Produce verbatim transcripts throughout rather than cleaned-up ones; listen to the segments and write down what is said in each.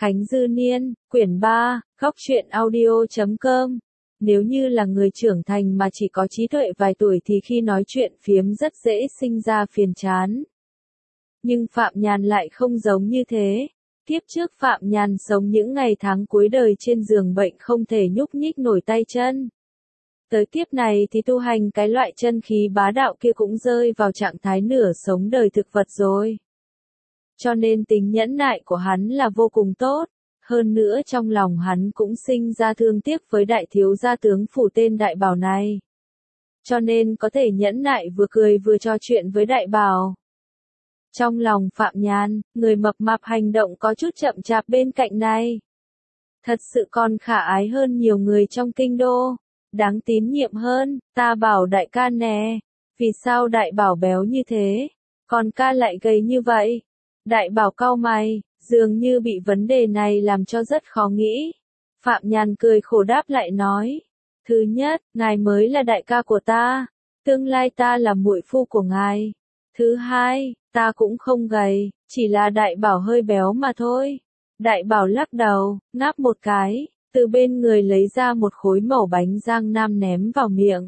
Khánh Dư Niên, quyển ba, góc truyện audio chấm com. Nếu như là người trưởng thành mà chỉ có trí tuệ vài tuổi thì khi nói chuyện phiếm rất dễ sinh ra phiền chán. Nhưng Phạm Nhàn lại không giống như thế. Kiếp trước Phạm Nhàn sống những ngày tháng cuối đời trên giường bệnh không thể nhúc nhích nổi tay chân. Tới kiếp này thì tu hành cái loại chân khí bá đạo kia cũng rơi vào trạng thái nửa sống đời thực vật rồi. Cho nên tính nhẫn nại của hắn là vô cùng tốt, hơn nữa trong lòng hắn cũng sinh ra thương tiếc với đại thiếu gia tướng phủ tên Đại Bảo này. Cho nên có thể nhẫn nại vừa cười vừa trò chuyện với Đại Bảo. Trong lòng Phạm Nhàn, người mập mạp hành động có chút chậm chạp bên cạnh này. Thật sự còn khả ái hơn nhiều người trong kinh đô, đáng tín nhiệm hơn, ta bảo đại ca nè, vì sao Đại Bảo béo như thế, còn ca lại gầy như vậy? Đại Bảo cau mày, dường như bị vấn đề này làm cho rất khó nghĩ. Phạm Nhàn cười khổ đáp lại nói, thứ nhất, ngài mới là đại ca của ta, tương lai ta là muội phu của ngài. Thứ hai, ta cũng không gầy, chỉ là Đại Bảo hơi béo mà thôi. Đại Bảo lắc đầu, ngáp một cái, từ bên người lấy ra một khối mẩu bánh Giang Nam ném vào miệng.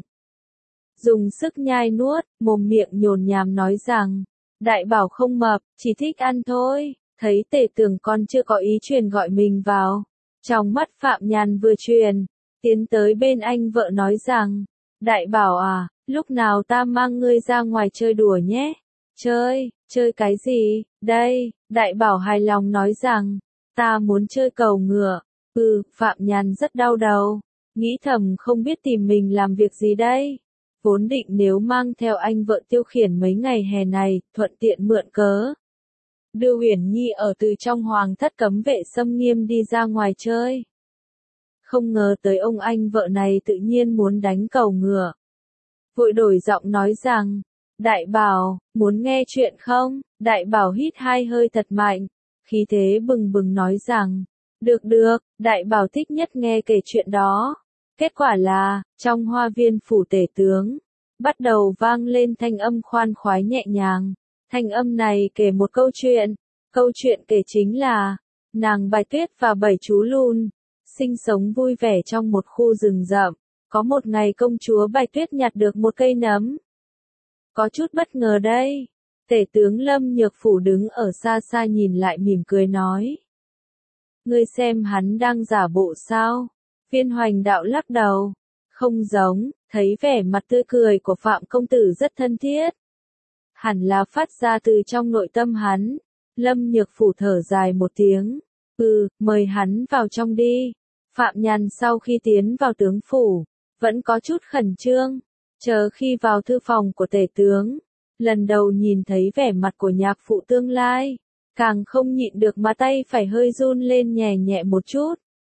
Dùng sức nhai nuốt, mồm miệng nhồn nhàm nói rằng, Đại Bảo không mập, chỉ thích ăn thôi. Thấy Tề Tường con chưa có ý truyền gọi mình vào. Trong mắt Phạm Nhàn vừa truyền, tiến tới bên anh vợ nói rằng, Đại Bảo à, lúc nào ta mang ngươi ra ngoài chơi đùa nhé. Chơi, chơi cái gì, đây, Đại Bảo hài lòng nói rằng, ta muốn chơi cầu ngựa. Ừ, Phạm Nhàn rất đau đầu, nghĩ thầm không biết tìm mình làm việc gì đây. Vốn định nếu mang theo anh vợ tiêu khiển mấy ngày hè này, thuận tiện mượn cớ. Đưa Uyển Nhi ở từ trong hoàng thất cấm vệ xâm nghiêm đi ra ngoài chơi. Không ngờ tới ông anh vợ này tự nhiên muốn đánh cầu ngựa. Vội đổi giọng nói rằng, Đại Bảo, muốn nghe chuyện không? Đại Bảo hít hai hơi thật mạnh, khí thế bừng bừng nói rằng, được được, Đại Bảo thích nhất nghe kể chuyện đó. Kết quả là, trong hoa viên phủ tể tướng, bắt đầu vang lên thanh âm khoan khoái nhẹ nhàng. Thanh âm này kể một câu chuyện, câu chuyện kể chính là, nàng Bạch Tuyết và bảy chú lùn, sinh sống vui vẻ trong một khu rừng rậm. Có một ngày công chúa Bạch Tuyết nhặt được một cây nấm. Có chút bất ngờ đây, tể tướng Lâm Nhược Phủ đứng ở xa xa nhìn lại mỉm cười nói. Ngươi xem hắn đang giả bộ sao? Viên Hoành Đạo lắc đầu, không giống, thấy vẻ mặt tươi cười của Phạm công tử rất thân thiết. Hẳn là phát ra từ trong nội tâm hắn. Lâm Nhược Phủ thở dài một tiếng. Ừ, mời hắn vào trong đi. Phạm Nhàn sau khi tiến vào tướng phủ, vẫn có chút khẩn trương. Chờ khi vào thư phòng của tể tướng, lần đầu nhìn thấy vẻ mặt của nhạc phụ tương lai, càng không nhịn được mà tay phải hơi run lên nhẹ nhẹ một chút.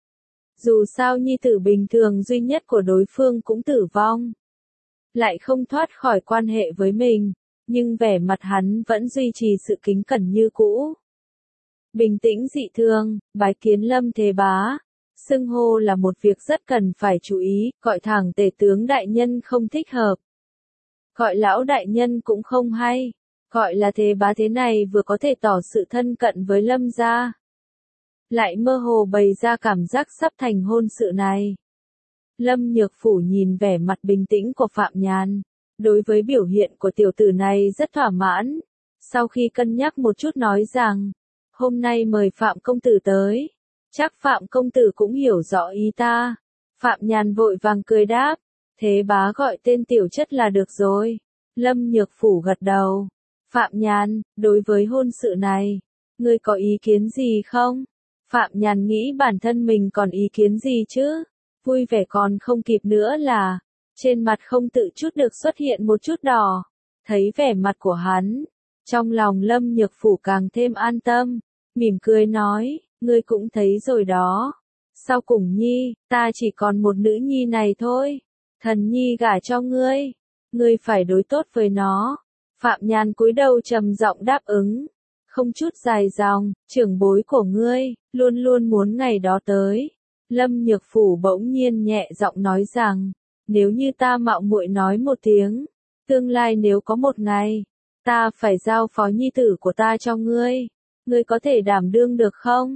Dù sao nhi tử bình thường duy nhất của đối phương cũng tử vong, lại không thoát khỏi quan hệ với mình. Nhưng vẻ mặt hắn vẫn duy trì sự kính cẩn như cũ. Bình tĩnh dị thường, bái kiến Lâm Thế Bá. Xưng hô là một việc rất cần phải chú ý, gọi thẳng tể tướng đại nhân không thích hợp. Gọi lão đại nhân cũng không hay. Gọi là Thế Bá thế này vừa có thể tỏ sự thân cận với Lâm gia, lại mơ hồ bày ra cảm giác sắp thành hôn sự này. Lâm Nhược Phủ nhìn vẻ mặt bình tĩnh của Phạm Nhàn. Đối với biểu hiện của tiểu tử này rất thỏa mãn. Sau khi cân nhắc một chút nói rằng, hôm nay mời Phạm công tử tới. Chắc Phạm công tử cũng hiểu rõ ý ta. Phạm Nhàn vội vàng cười đáp, Thế Bá gọi tên tiểu chất là được rồi. Lâm Nhược Phủ gật đầu. Phạm Nhàn, đối với hôn sự này, ngươi có ý kiến gì không? Phạm Nhàn nghĩ bản thân mình còn ý kiến gì chứ? Vui vẻ còn không kịp nữa là, trên mặt không tự chút được xuất hiện một chút đỏ. Thấy vẻ mặt của hắn, trong lòng Lâm Nhược Phủ càng thêm an tâm, mỉm cười nói, ngươi cũng thấy rồi đó. Sau cùng nhi, ta chỉ còn một nữ nhi này thôi. Thần nhi gả cho ngươi, ngươi phải đối tốt với nó. Phạm Nhàn cúi đầu trầm giọng đáp ứng, không chút dài dòng, trưởng bối của ngươi, luôn luôn muốn ngày đó tới. Lâm Nhược Phủ bỗng nhiên nhẹ giọng nói rằng, nếu như ta mạo muội nói một tiếng, tương lai nếu có một ngày, ta phải giao phó nhi tử của ta cho ngươi, ngươi có thể đảm đương được không?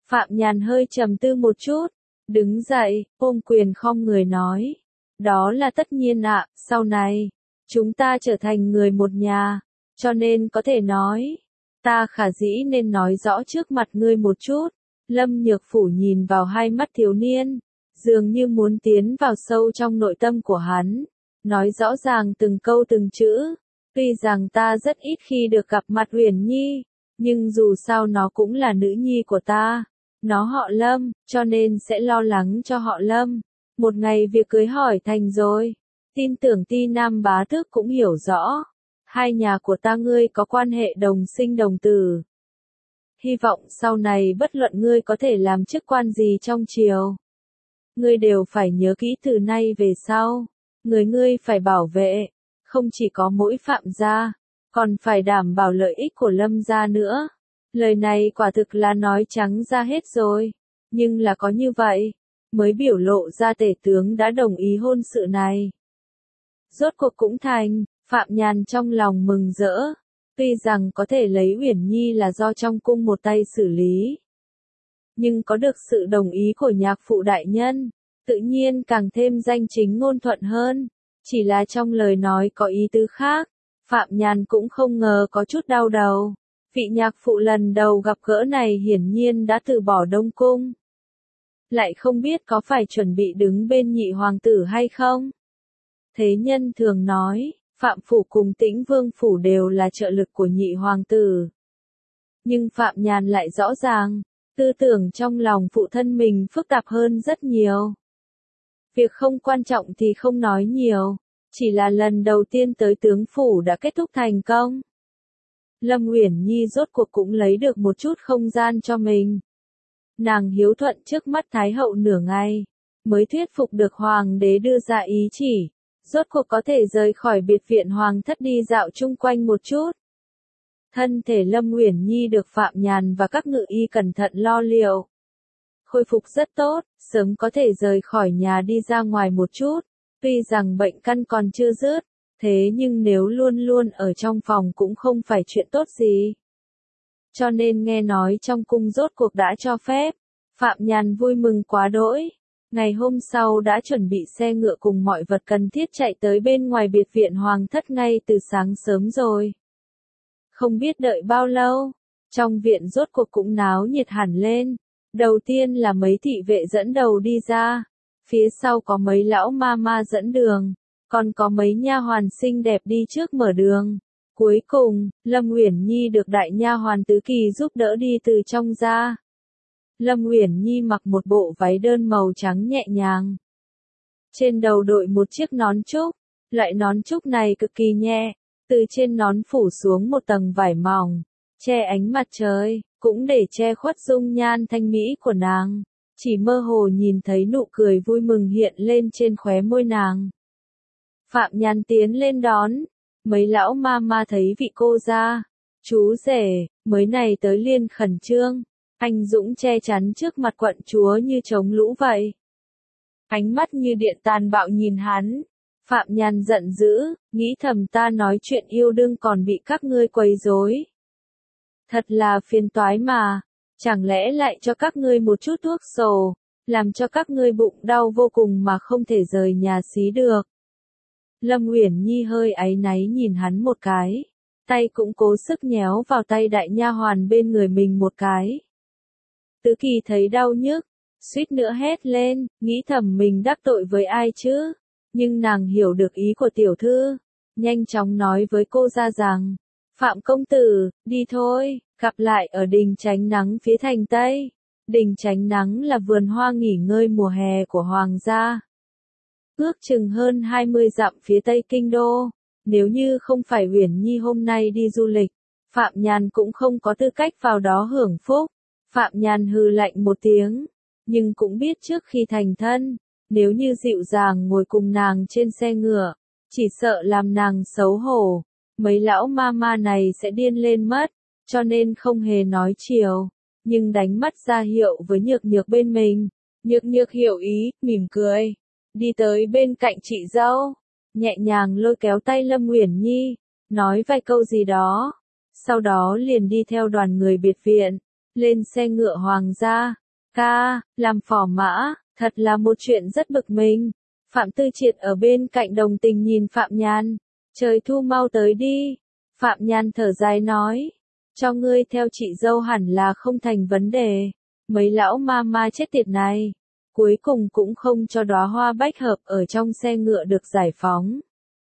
Phạm Nhàn hơi trầm tư một chút, đứng dậy, ôm quyền khom người nói. Đó là tất nhiên ạ, sau này, chúng ta trở thành người một nhà, cho nên có thể nói, ta khả dĩ nên nói rõ trước mặt ngươi một chút. Lâm Nhược Phủ nhìn vào hai mắt thiếu niên, dường như muốn tiến vào sâu trong nội tâm của hắn, nói rõ ràng từng câu từng chữ. Tuy rằng ta rất ít khi được gặp mặt Uyển Nhi, nhưng dù sao nó cũng là nữ nhi của ta. Nó họ Lâm, cho nên sẽ lo lắng cho họ Lâm. Một ngày việc cưới hỏi thành rồi, tin tưởng Ti Nam bá tước cũng hiểu rõ. Hai nhà của ta ngươi có quan hệ đồng sinh đồng tử. Hy vọng sau này bất luận ngươi có thể làm chức quan gì trong triều, ngươi đều phải nhớ kỹ từ nay về sau, người ngươi phải bảo vệ, không chỉ có mỗi Phạm gia, còn phải đảm bảo lợi ích của Lâm gia nữa. Lời này quả thực là nói trắng ra hết rồi, nhưng là có như vậy, mới biểu lộ ra tể tướng đã đồng ý hôn sự này. Rốt cuộc cũng thành, Phạm Nhàn trong lòng mừng rỡ, tuy rằng có thể lấy Uyển Nhi là do trong cung một tay xử lý, nhưng có được sự đồng ý của nhạc phụ đại nhân, tự nhiên càng thêm danh chính ngôn thuận hơn, chỉ là trong lời nói có ý tứ khác, Phạm Nhàn cũng không ngờ có chút đau đầu. Vị nhạc phụ lần đầu gặp gỡ này hiển nhiên đã từ bỏ Đông Cung. Lại không biết có phải chuẩn bị đứng bên nhị hoàng tử hay không? Thế nhân thường nói, Phạm Phủ cùng Tĩnh Vương Phủ đều là trợ lực của nhị hoàng tử. Nhưng Phạm Nhàn lại rõ ràng, tư tưởng trong lòng phụ thân mình phức tạp hơn rất nhiều. Việc không quan trọng thì không nói nhiều, chỉ là lần đầu tiên tới tướng phủ đã kết thúc thành công. Lâm Uyển Nhi rốt cuộc cũng lấy được một chút không gian cho mình. Nàng hiếu thuận trước mắt Thái hậu nửa ngày, mới thuyết phục được hoàng đế đưa ra ý chỉ, rốt cuộc có thể rời khỏi biệt viện hoàng thất đi dạo chung quanh một chút. Thân thể Lâm Uyển Nhi được Phạm Nhàn và các ngự y cẩn thận lo liệu. Khôi phục rất tốt, sớm có thể rời khỏi nhà đi ra ngoài một chút, tuy rằng bệnh căn còn chưa dứt. Thế nhưng nếu luôn luôn ở trong phòng cũng không phải chuyện tốt gì. Cho nên nghe nói trong cung rốt cuộc đã cho phép, Phạm Nhàn vui mừng quá đỗi. Ngày hôm sau đã chuẩn bị xe ngựa cùng mọi vật cần thiết chạy tới bên ngoài biệt viện hoàng thất ngay từ sáng sớm rồi. Không biết đợi bao lâu, trong viện rốt cuộc cũng náo nhiệt hẳn lên. Đầu tiên là mấy thị vệ dẫn đầu đi ra, phía sau có mấy lão ma ma dẫn đường. Còn có mấy nha hoàn xinh đẹp đi trước mở đường. Cuối cùng, Lâm Uyển Nhi được đại nha hoàn Tứ Kỳ giúp đỡ đi từ trong ra. Lâm Uyển Nhi mặc một bộ váy đơn màu trắng nhẹ nhàng. Trên đầu đội một chiếc nón trúc, loại nón trúc này cực kỳ nhẹ, từ trên nón phủ xuống một tầng vải mỏng, che ánh mặt trời, cũng để che khuất dung nhan thanh mỹ của nàng. Chỉ mơ hồ nhìn thấy nụ cười vui mừng hiện lên trên khóe môi nàng. Phạm Nhàn tiến lên đón, mấy lão ma ma thấy vị cô gia, chú rể, mới này tới liền khẩn trương, anh dũng che chắn trước mặt quận chúa như chống lũ vậy. Ánh mắt như điện tàn bạo nhìn hắn, Phạm Nhàn giận dữ, nghĩ thầm ta nói chuyện yêu đương còn bị các ngươi quấy rối. Thật là phiền toái mà, chẳng lẽ lại cho các ngươi một chút thuốc sổ, làm cho các ngươi bụng đau vô cùng mà không thể rời nhà xí được. Lâm Uyển Nhi hơi áy náy nhìn hắn một cái, tay cũng cố sức nhéo vào tay đại nha hoàn bên người mình một cái. Tứ Kỳ thấy đau nhức, suýt nữa hét lên, nghĩ thầm mình đắc tội với ai chứ, nhưng nàng hiểu được ý của tiểu thư, nhanh chóng nói với cô ra rằng, Phạm công tử, đi thôi, gặp lại ở đình tránh nắng phía thành Tây. Đình tránh nắng là vườn hoa nghỉ ngơi mùa hè của hoàng gia. Ước chừng hơn hai mươi dặm phía tây kinh đô, nếu như không phải Uyển Nhi hôm nay đi du lịch, Phạm Nhàn cũng không có tư cách vào đó hưởng phúc. Phạm Nhàn hừ lạnh một tiếng, nhưng cũng biết trước khi thành thân, nếu như dịu dàng ngồi cùng nàng trên xe ngựa, chỉ sợ làm nàng xấu hổ, mấy lão ma ma này sẽ điên lên mất, cho nên không hề nói chiều, nhưng đánh mắt ra hiệu với Nhược Nhược bên mình. Nhược Nhược hiểu ý, mỉm cười, đi tới bên cạnh chị dâu, nhẹ nhàng lôi kéo tay Lâm Uyển Nhi, nói vài câu gì đó, sau đó liền đi theo đoàn người biệt viện, lên xe ngựa hoàng gia. Ca, làm phò mã, thật là một chuyện rất bực mình. Phạm Tư Triệt ở bên cạnh đồng tình nhìn Phạm Nhan. Trời thu mau tới đi. Phạm Nhan thở dài nói. Cho ngươi theo chị dâu hẳn là không thành vấn đề. Mấy lão ma ma chết tiệt này. Cuối cùng cũng không cho đóa hoa bách hợp ở trong xe ngựa được giải phóng.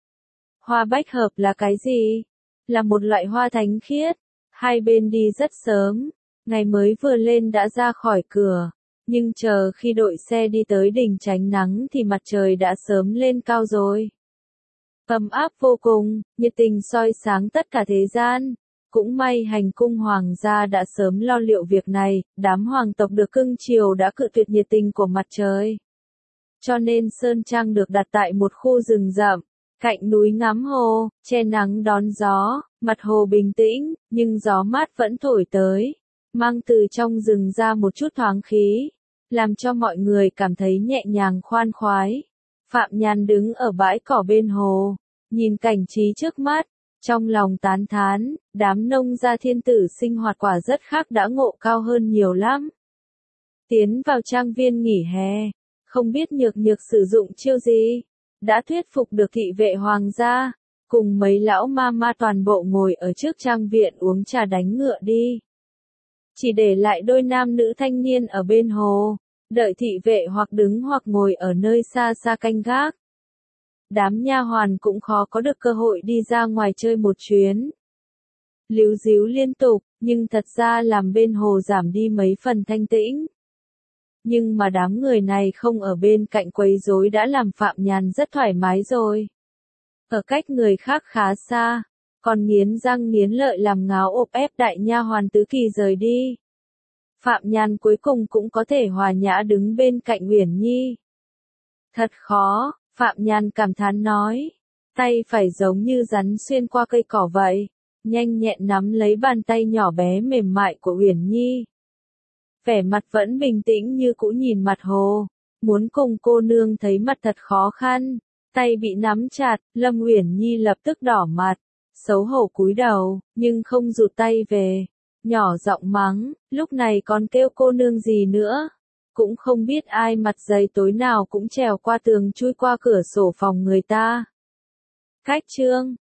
Hoa bách hợp là cái gì? Là một loại hoa thánh khiết. Hai bên đi rất sớm. Ngày mới vừa lên đã ra khỏi cửa. Nhưng chờ khi đội xe đi tới đỉnh tránh nắng thì mặt trời đã sớm lên cao rồi. Ấm áp vô cùng, nhiệt tình soi sáng tất cả thế gian. Cũng may hành cung hoàng gia đã sớm lo liệu việc này, đám hoàng tộc được cưng chiều đã cự tuyệt nhiệt tình của mặt trời. Cho nên Sơn Trang được đặt tại một khu rừng rậm, cạnh núi ngắm hồ, che nắng đón gió, mặt hồ bình tĩnh, nhưng gió mát vẫn thổi tới, mang từ trong rừng ra một chút thoáng khí, làm cho mọi người cảm thấy nhẹ nhàng khoan khoái. Phạm Nhan đứng ở bãi cỏ bên hồ, nhìn cảnh trí trước mắt, trong lòng tán thán, đám nông gia thiên tử sinh hoạt quả rất khác đã ngộ cao hơn nhiều lắm. Tiến vào trang viên nghỉ hè, không biết nhược nhược sử dụng chiêu gì, đã thuyết phục được thị vệ hoàng gia, cùng mấy lão ma ma toàn bộ ngồi ở trước trang viện uống trà đánh ngựa đi. Chỉ để lại đôi nam nữ thanh niên ở bên hồ, đợi thị vệ hoặc đứng hoặc ngồi ở nơi xa xa canh gác. Đám nha hoàn cũng khó có được cơ hội đi ra ngoài chơi một chuyến. Líu díu liên tục, nhưng thật ra làm bên hồ giảm đi mấy phần thanh tĩnh. Nhưng mà đám người này không ở bên cạnh quấy rối đã làm Phạm Nhan rất thoải mái rồi. Ở cách người khác khá xa, còn nghiến răng nghiến lợi làm ngáo ộp ép đại nha hoàn Tứ Kỳ rời đi. Phạm Nhan cuối cùng cũng có thể hòa nhã đứng bên cạnh Uyển Nhi. Thật khó, Phạm Nhan cảm thán nói. Tay phải giống như rắn xuyên qua cây cỏ vậy, nhanh nhẹn nắm lấy bàn tay nhỏ bé mềm mại của Uyển Nhi. Vẻ mặt vẫn bình tĩnh như cũ nhìn mặt hồ, muốn cùng cô nương thấy mặt thật khó khăn, tay bị nắm chặt, Lâm Uyển Nhi lập tức đỏ mặt, xấu hổ cúi đầu, nhưng không rụt tay về, nhỏ giọng mắng, lúc này còn kêu cô nương gì nữa, cũng không biết ai mặt dày tối nào cũng trèo qua tường chui qua cửa sổ phòng người ta. Khách chương